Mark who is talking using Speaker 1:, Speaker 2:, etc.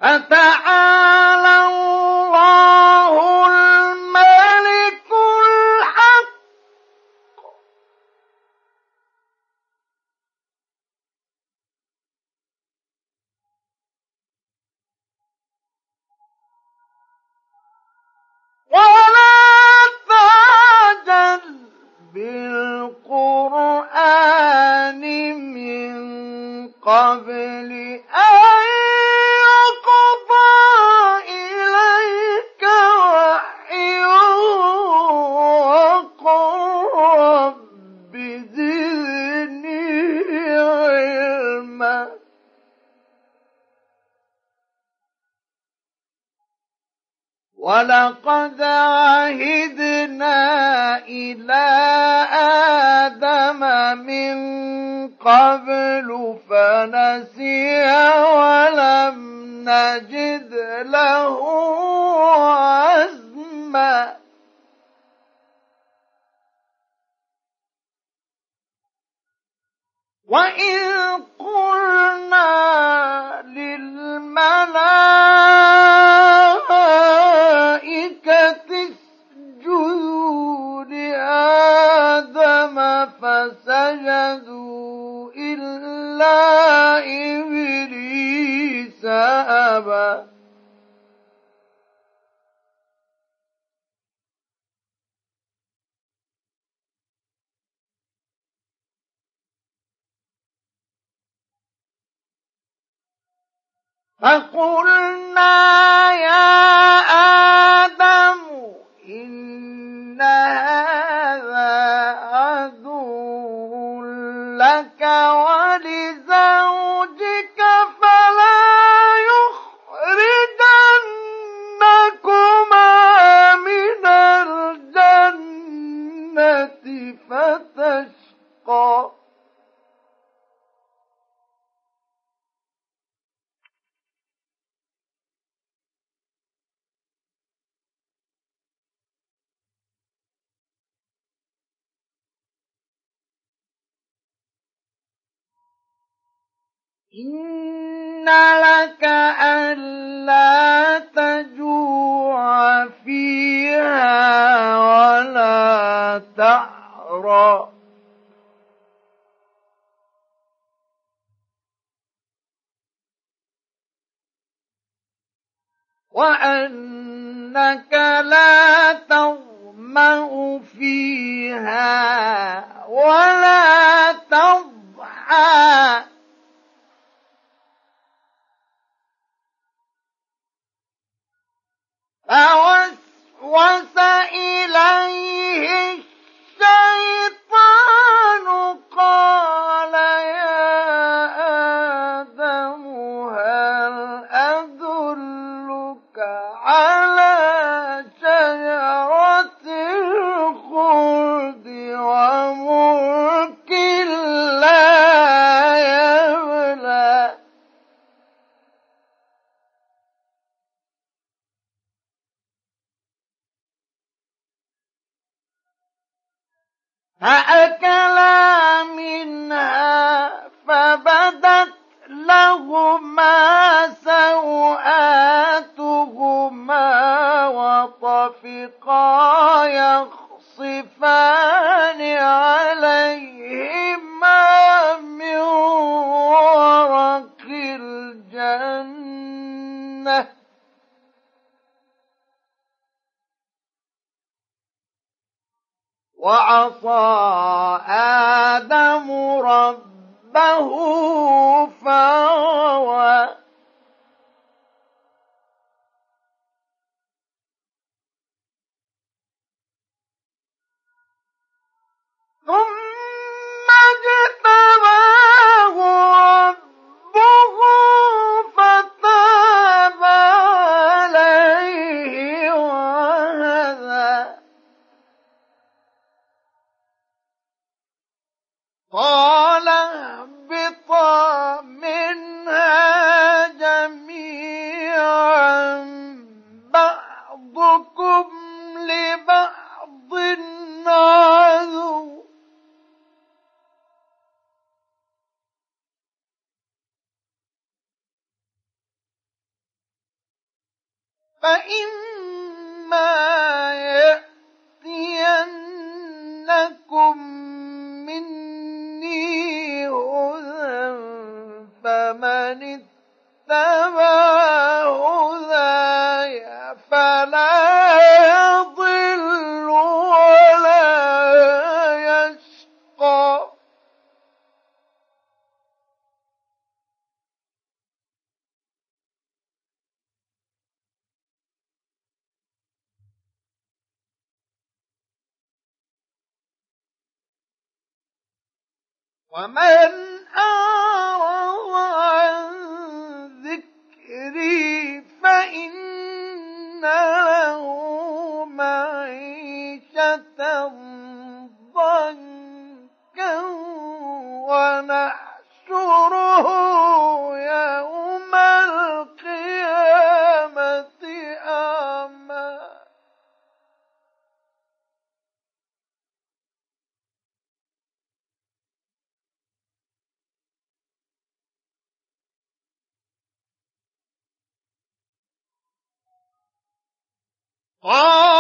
Speaker 1: فتعالى الله الملك الحق ولا تعجل بالقرآن من قبل أن يقضى إليك وحيه وقل رب زدني علما ولقد عهدنا إلى آدم من قبل فنسي ولم نجد له عزما وإذ قلنا للملائكة اسجدوا لآدم فسجدوا إلا إبليس أبى فقلنا يا آدم إن هذا عدو لك ولزوجك فلا يخرجنكما من الجنة فتشقى إن لك ألا تجوع فيها ولا تعرى وأنك لا تظمأ فيها ولا تضحى فوسوس إليه الشيطان قال يا آدم هل أدلك على شجرة الخلد وملك لا يبلى فأكلا منها فبدت لهما سوآتهما وطفقا يخصفان عليهما من ورق الجنة وعصى آدم ربه فغوى ثم اجتباه ربه فتاب عليه وهدى قال اهبطا فإما يأتينكم مني هدى فمن اتبع هداي فلا يضل ولا يشقى. ومن أعرض عن ذكري فإن له معيشة ضنكا ونحشره يوم القيامة أعمى. قال